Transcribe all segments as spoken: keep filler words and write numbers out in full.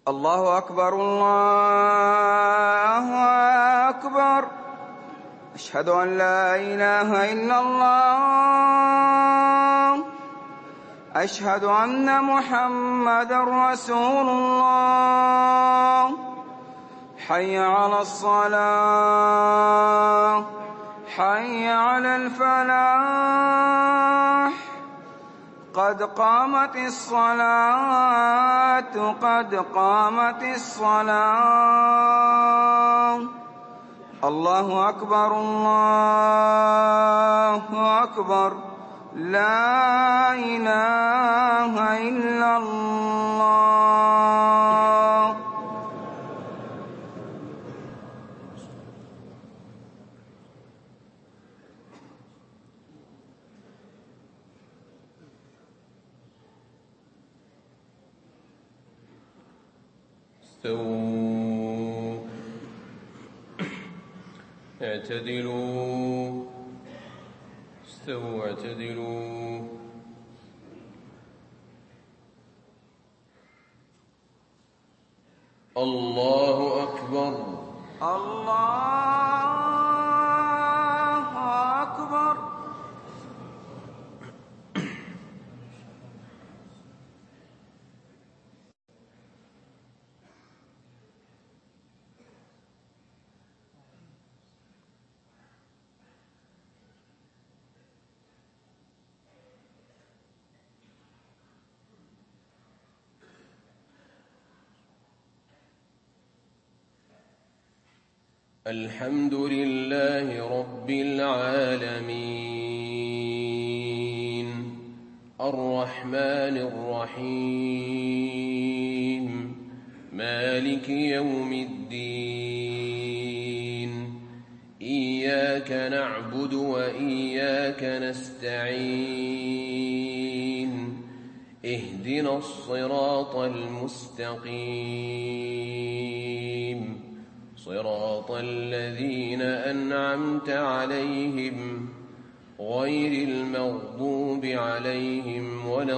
الله أكبر الله أكبر. أشهد أن لا إله إلا الله. أشهد أن محمدًا رسول الله. حي على الصلاة، حي على الفلاح. قد قامت الصلاة، قد قامت الصلاة. الله أكبر الله أكبر. لا إله إلا الله. استووا، اعتدلوا، استووا اعتدلوا. الله أكبر الله أكبر. الحمد لله رب العالمين، الرحمن الرحيم، مالك يوم الدين. إياك نعبد وإياك نستعين. اهدنا الصراط المستقيم، صراط الذين أنعمت عليهم غير المغضوب عليهم ولا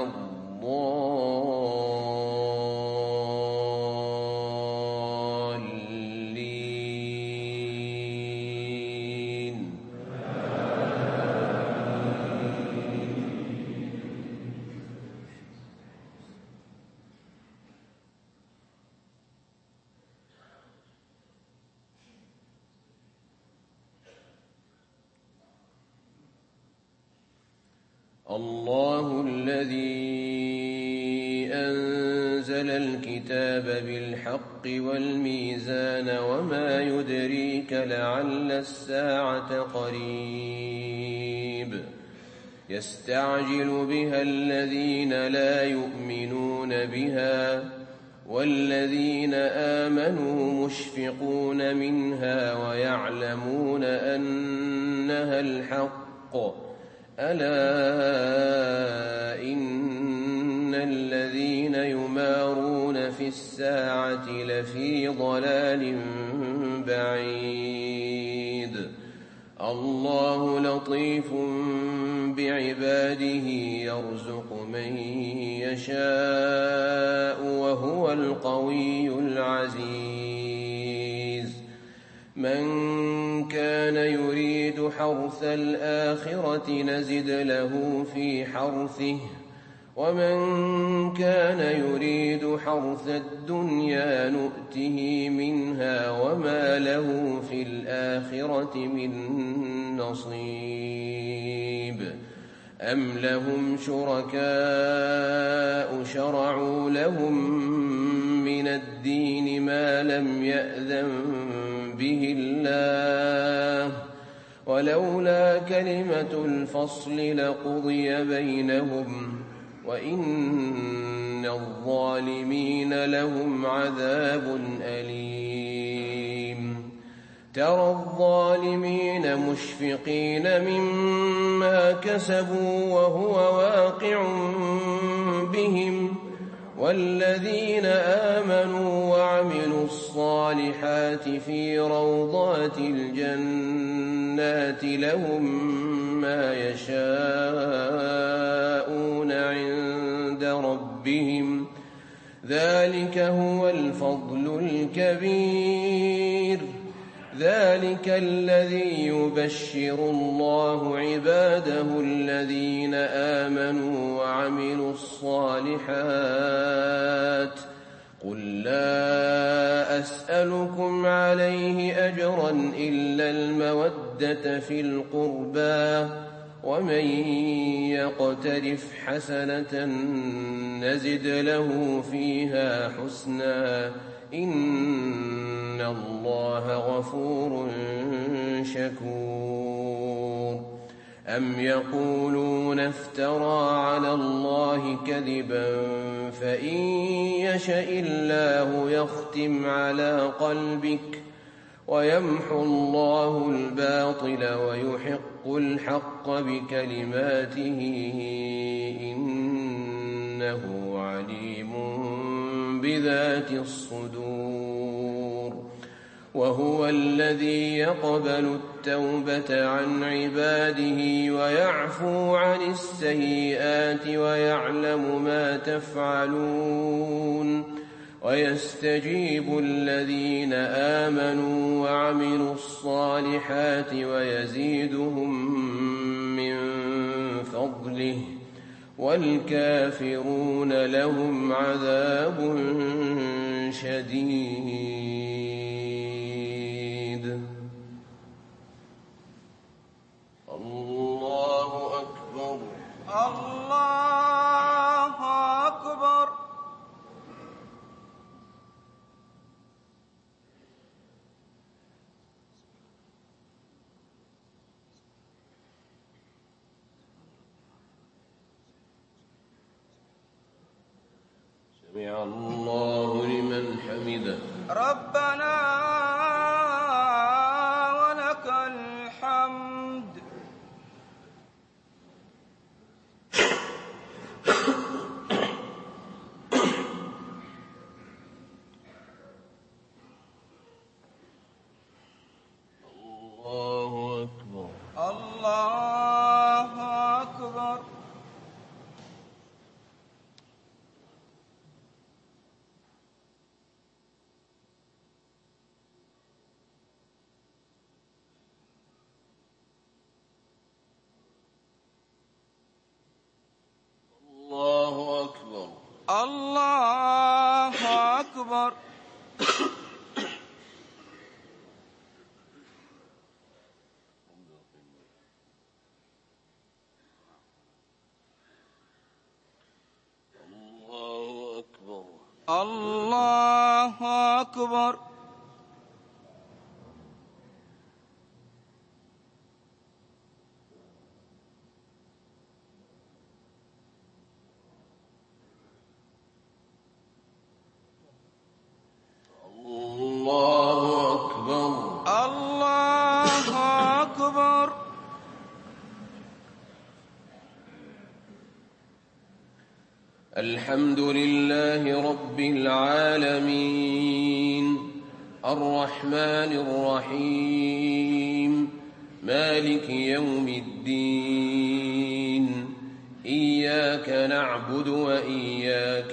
الضالين. الله الذي أنزل الكتاب بالحق والميزان وما يدريك لعل الساعة قريب. يستعجل بها الذين لا يؤمنون بها، والذين آمنوا مشفقون منها ويعلمون أنها الحق. ألا إن الذين يمارون في الساعة لفي ضلال بعيد. الله لطيف بعباده يرزق من يشاء وهو القوي العزيز. من كان يريد حرث الآخرة نزد له في حرثه، ومن كان يريد حرث الدنيا نؤته منها وما له في الآخرة من نصيب. أم لهم شركاء شرعوا لهم من الدين ما لم يأذن به الله، ولولا كلمة الفصل لقضي بينهم، وإن الظالمين لهم عذاب أليم. ترى الظالمين مشفقين مما كسبوا وهو واقع بهم، والذين آمنوا وعملوا الصالحات في روضات الجنات لهم ما يشاءون عند ربهم ذلك هو الفضل الكبير. ذلك الذي يبشر الله عباده الذين آمنوا وعملوا الصالحات. قل لا أسألكم عليه أجرا إلا المودة في القربى، ومن يقترف حسنة نزد له فيها حسنا، إن الله غفور شكور. أم يقولون افترى على الله كذبا فإن يشأ الله يختم على قلبك ويمحو الله الباطل ويحق الحق بكلماته إنه عليم بذات الصدور. وهو الذي يقبل التوبة عن عباده ويعفو عن السيئات ويعلم ما تفعلون، ويستجيب الذين آمنوا وعملوا الصالحات ويزيدهم من فضله، والكافرون لهم عذاب شديد. الله أكبر. الله أكبر. سمع الله لمن حمده. ربنا ولك الحمد. الله أكبر. الله أكبر. الله أكبر. الله أكبر. الله أكبر. الله أكبر. الله أكبر. الله أكبر. الحمد لله رب العالمين، الرحمن الرحيم، مالك يوم الدين. إياك نعبد وإياك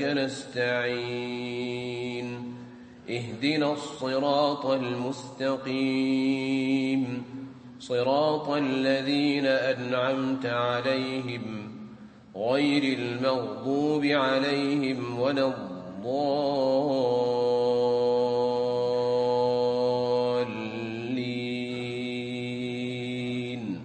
نستعين. اهدنا الصراط المستقيم، صراط الذين أنعمت عليهم غير المغضوب عليهم ولا الضالين.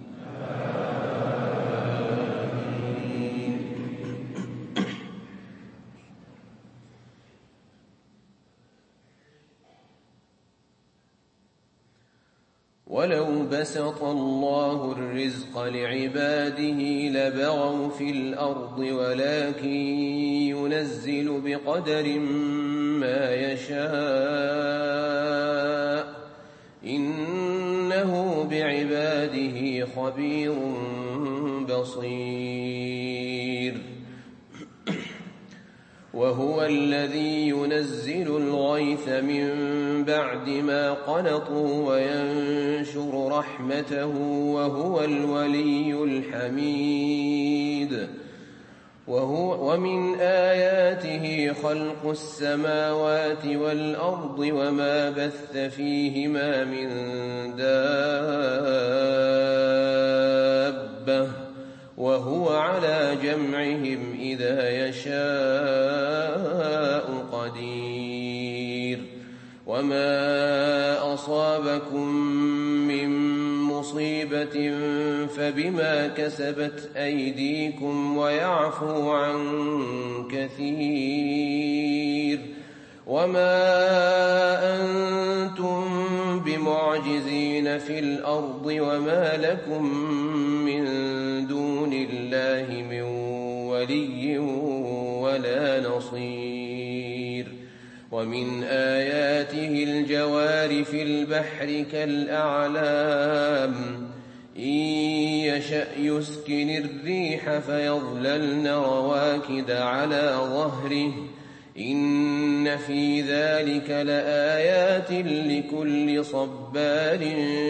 ولو بسط الله الرزق لعباده لبغوا في الأرض ولكن ينزل بقدر ما يشاء إنه بعباده خبير بصير. وهو الذي ينزل الغيث من بعد ما قنطوا وينشر رحمته وهو الولي الحميد. وهو ومن آياته خلق السماوات والأرض وما بث فيهما من دابة وهو على جمعهم إذا يشاء قدير وما أصابكم من مصيبة فبما كسبت أيديكم ويعفو عن كثير وما أنتم بمعجزين في الأرض وما لكم من دون الله من ولي ولا نصير ومن آياته الجوار في البحر كالأعلام إن يشأ يسكن الريح فيظللن رواكد على ظهره إن في ذلك لآيات لكل صبار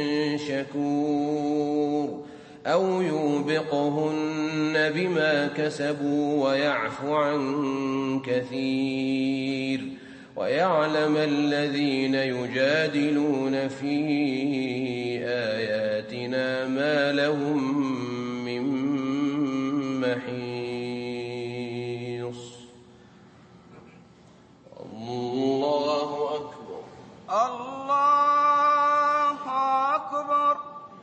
شكور أو يوبقهن بما كسبوا ويعفو عن كثير ويعلم الذين يجادلون في آياتنا ما لهم من محيص. الله أكبر. الله أكبر.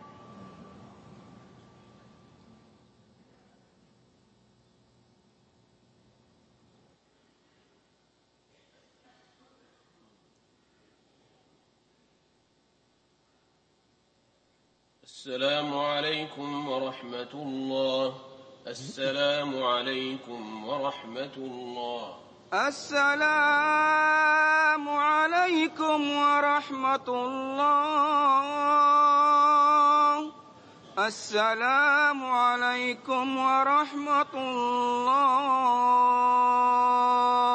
السلام عليكم ورحمة الله. السلام عليكم ورحمة الله. السلام عليكم ورحمة الله. السلام عليكم ورحمة الله.